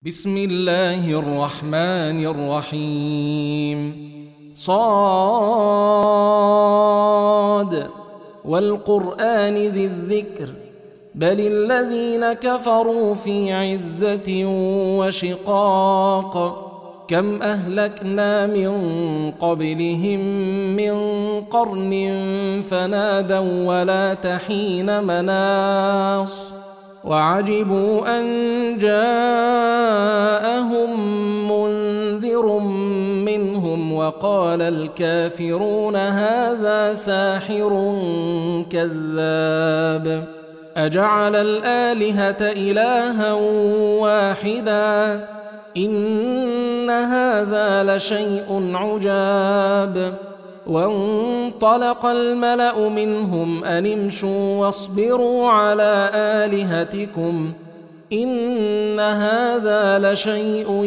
بسم الله الرحمن الرحيم صاد والقرآن ذي الذكر بل الذين كفروا في عزة وشقاق كم أهلكنا من قبلهم من قرن فنادوا ولا تحين مناص وعجبوا أن جاءهم منذر منهم وقال الكافرون هذا ساحر كذاب أجعل الآلهة إلها واحدا إن هذا لشيء عجاب وانطلق الملأ منهم أن امشوا واصبروا على آلهتكم إن هذا لشيء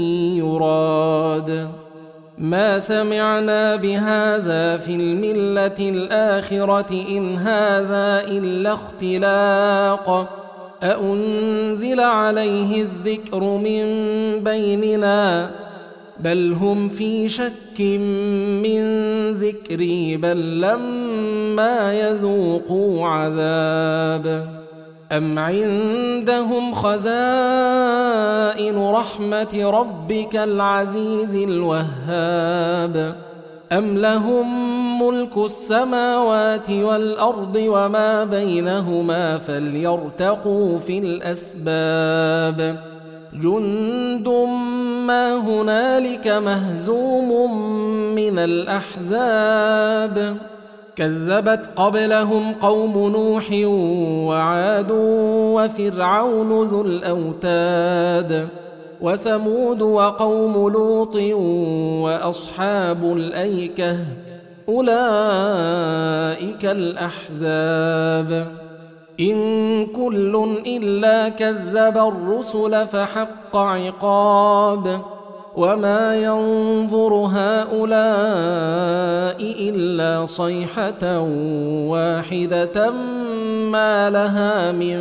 يراد ما سمعنا بهذا في الملة الآخرة إن هذا إلا اختلاق أأنزل عليه الذكر من بيننا بل هم في شك من ذكري بل لما يذوقوا عذاب أم عندهم خزائن رحمة ربك العزيز الوهاب أم لهم ملك السماوات والأرض وما بينهما فليرتقوا في الأسباب جند ما هنالك مهزوم من الأحزاب كذبت قبلهم قوم نوح وعاد وفرعون ذو الأوتاد وثمود وقوم لوط وأصحاب الأيكة أولئك الأحزاب إن كل إلا كذب الرسل فحق عقاب وما ينظر هؤلاء إلا صيحة واحدة ما لها من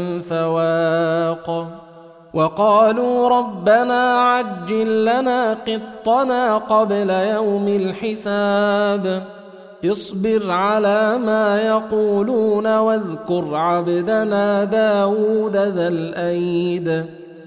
فواق وقالوا ربنا عجل لنا قطنا قبل يوم الحساب اصبر على ما يقولون واذكر عبدنا داود ذا الأيد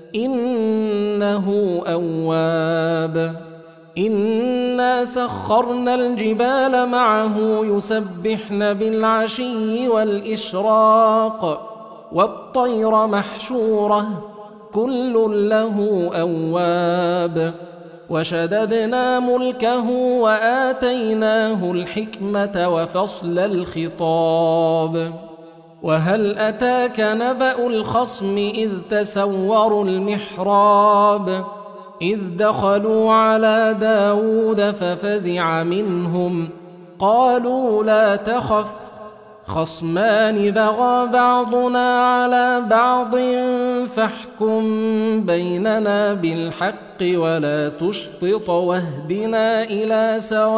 إنه أواب إنا سخرنا الجبال معه يسبحن بالعشي والإشراق والطير محشورة كل له أواب وشددنا ملكه وآتيناه الحكمة وفصل الخطاب وهل أتاك نبأ الخصم إذ تسوروا المحراب إذ دخلوا على داود ففزع منهم قالوا لا تخف خصمان بغى بعضنا على بعض فاحكم بيننا بالحق ولا تشطط واهدنا إلى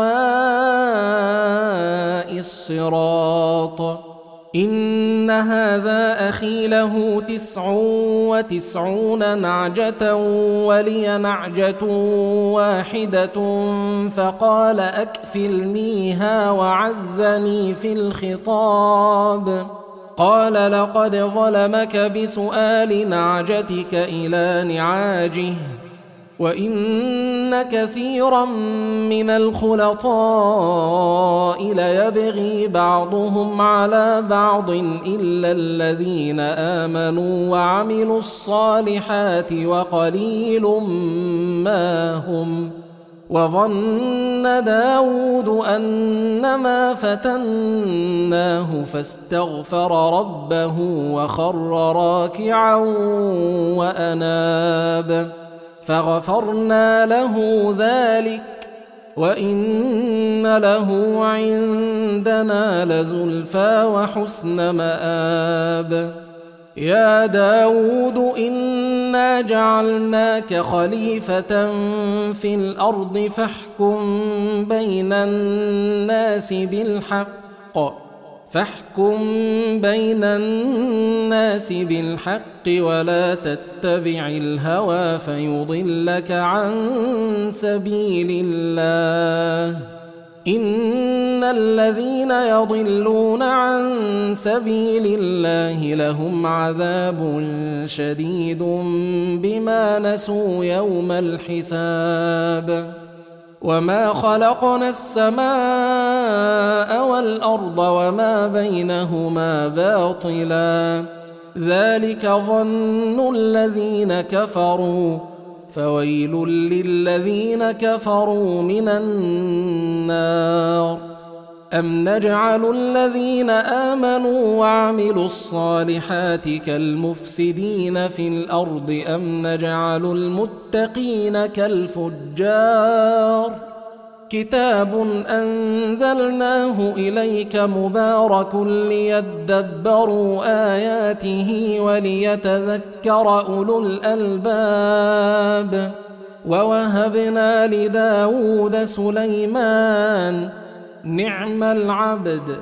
سواء الصراط إن هذا أخي له 99 نعجة ولي نعجة واحدة فقال أكفلنيها وعزني في الخطاب قال لقد ظلمك بسؤال نعجتك إلى نعاجه وإن كثيرا من الخلطاء ليبغي بعضهم على بعض إلا الذين آمنوا وعملوا الصالحات وقليل ما هم وظن داود أنما فتناه فاستغفر ربه وخر راكعا وأناب فغفرنا له ذلك وإن له عندنا لزلفى وحسن مآب يا داود إنا جعلناك خليفة في الأرض فاحكم بين الناس بالحق فاحكم بين الناس بالحق ولا تتبع الهوى فيضلك عن سبيل الله. إن الذين يضلون عن سبيل الله لهم عذاب شديد بما نسوا يوم الحساب. وما خلقنا السماء والأرض وما بينهما باطلا ذلك ظن الذين كفروا فويل للذين كفروا من النار. أم نجعل الذين آمنوا وعملوا الصالحات كالمفسدين في الأرض أم نجعل المتقين كالفجار. كتاب أنزلناه إليك مبارك ليدبروا آياته وليتذكر أولو الألباب. ووهبنا لداود سليمان نعم العبد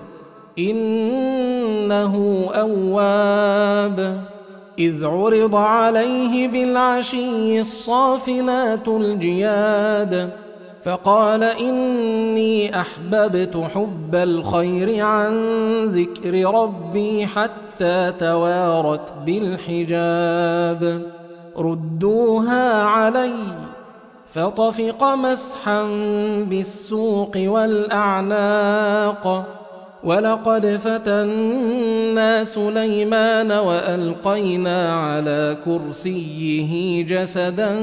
إنه أواب. إذ عرض عليه بالعشي الصافنات الجياد فقال إني أحببت حب الخير عن ذكر ربي حتى توارت بالحجاب. ردوها علي فطفق مسحا بالسوق والأعناق. ولقد فتنا سليمان وألقينا على كرسيه جسدا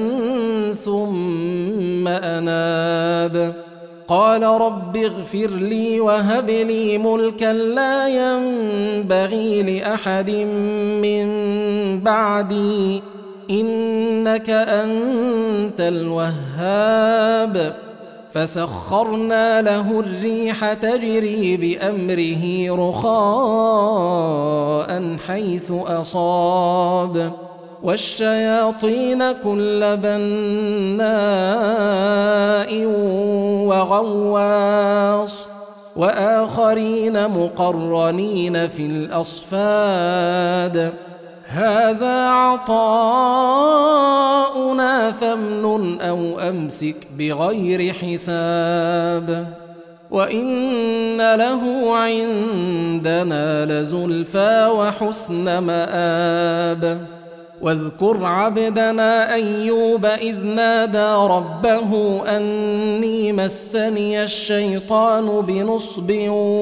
ثم أناب. قال رب اغفر لي وهب لي ملكا لا ينبغي لأحد من بعدي إنك أنت الوهاب. فسخرنا له الريح تجري بأمره رخاء حيث أصاب والشياطين كل بناء وغواص وآخرين مقرنين في الأصفاد. هذا عطاؤنا فامنن أو أمسك بغير حساب. وإن له عندنا لزلفى وحسن مآب. واذكر عبدنا أيوب إذ نادى ربه أني مسني الشيطان بنصب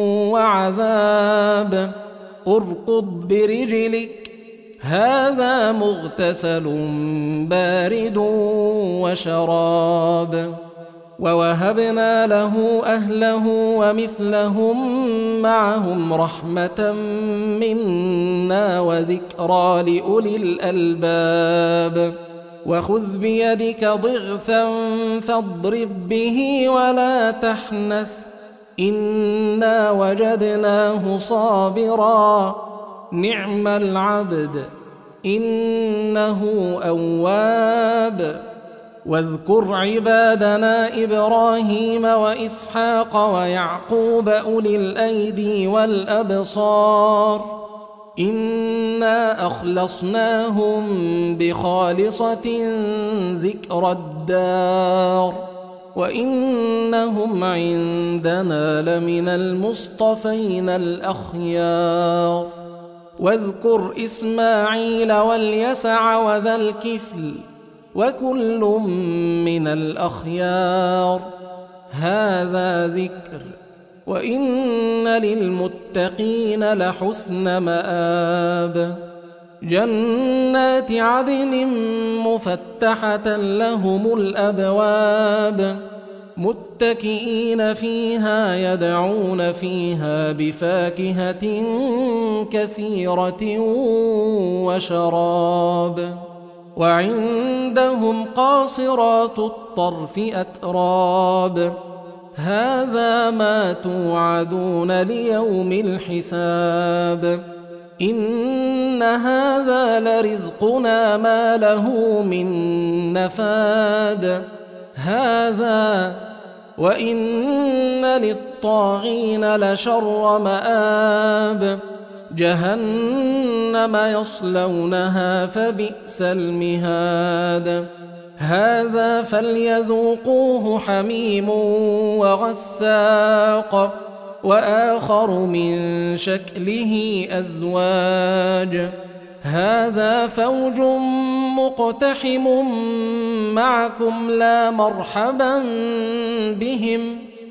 وعذاب. اركض برجلك هذا مغتسل بارد وشراب. ووهبنا له أهله ومثلهم معهم رحمة منا وذكرى لأولي الألباب. وخذ بيدك ضغثا فاضرب به ولا تحنث إنا وجدناه صابرا نعم العبد إنه أواب. واذكر عبادنا إبراهيم وإسحاق ويعقوب أولي الأيدي والأبصار إنا أخلصناهم بخالصة ذكر الدار وإنهم عندنا لمن المصطفين الأخيار. واذكر إسماعيل واليسع وذا الكفل وكل من الأخيار هذا ذكر وإن للمتقين لحسن مآب. جنات عدن مفتحة لهم الأبواب متكئين فيها يدعون فيها بفاكهة كثيرة وشراب. وعندهم قاصرات الطرف أتراب هذا ما توعدون ليوم الحساب. إن هذا لرزقنا ما له من نفاد. هذا وإن للطاغين لشر مآب جهنم يصلونها فبئس المهاد هذا فليذوقوه حميم وغساق وآخر من شكله أزواج هذا فوج مقتحم معكم لا مرحبا بهم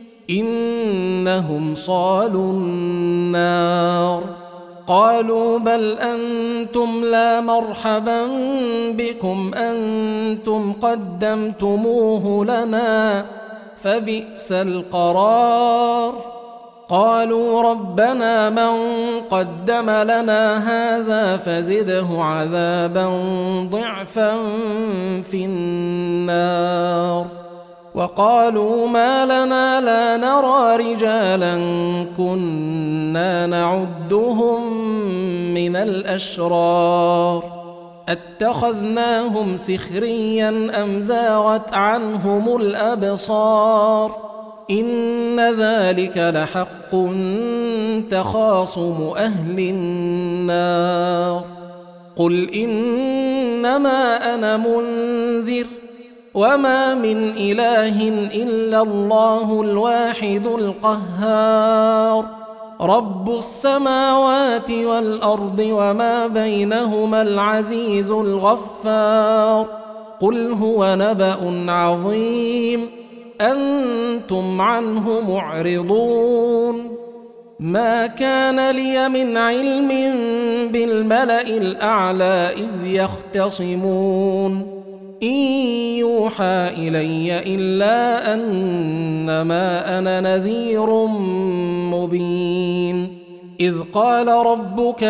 إنهم صالوا النار قالوا بل أنتم لا مرحبا بكم أنتم قدمتموه لنا فبئس القرار قالوا ربنا من قدم لنا هذا فزده عذابا ضعفا في النار وقالوا ما لنا لا نرى رجالا كنا نعدهم من الأشرار اتخذناهم سخريا أم زاغت عنهم الأبصار إن ذلك لحق تخاصم أهل النار قل إنما أنا منذر وما من إله إلا الله الواحد القهار رب السماوات والأرض وما بينهما العزيز الغفار قل هو نبأ عظيم أنتم عنه معرضون ما كان لي من علم بالملأ الأعلى إذ يختصمون إن يوحى إلي إلا أنما أنا نذير مبين إذ قال ربك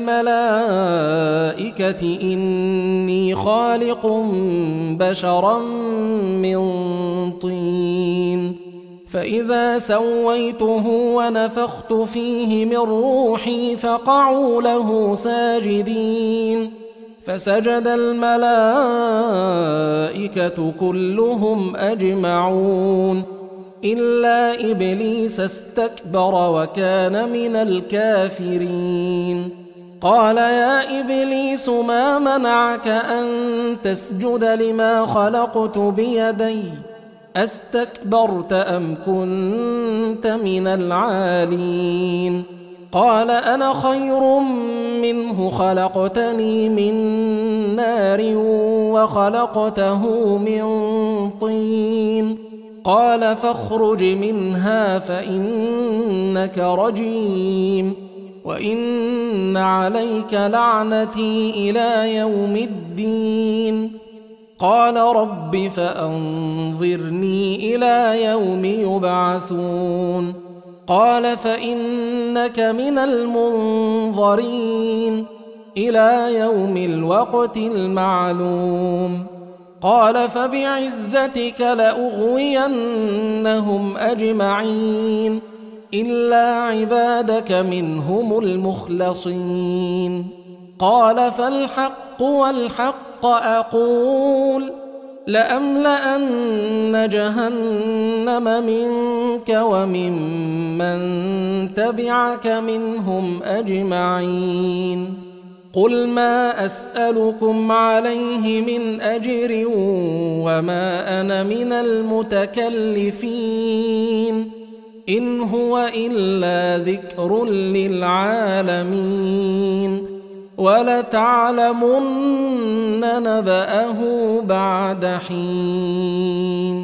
للملائكة إني خالق بشرا من طين فإذا سويته ونفخت فيه من روحي فقعوا له ساجدين فسجد الملائكة كلهم أجمعون إلا إبليس استكبر وكان من الكافرين قال يا إبليس ما منعك أن تسجد لما خلقت بيدي أستكبرت أم كنت من العالين قال أنا خير منه خلقتني من نار وخلقته من طين قال فاخرج منها فإنك رجيم وإن عليك لعنتي إلى يوم الدين قال رب فأنظرني إلى يوم يبعثون قال فإنك من المنظرين إلى يوم الوقت المعلوم قال فبعزتك لأغوينهم أجمعين إلا عبادك منهم المخلصين قال فالحق والحق أقول لأملأن جهنم منك وممن تبعك منهم أجمعين قل ما أسألكم عليه من أجر وما أنا من المتكلفين إن هو إلا ذكر للعالمين ولتعلمن نبأه بعد حين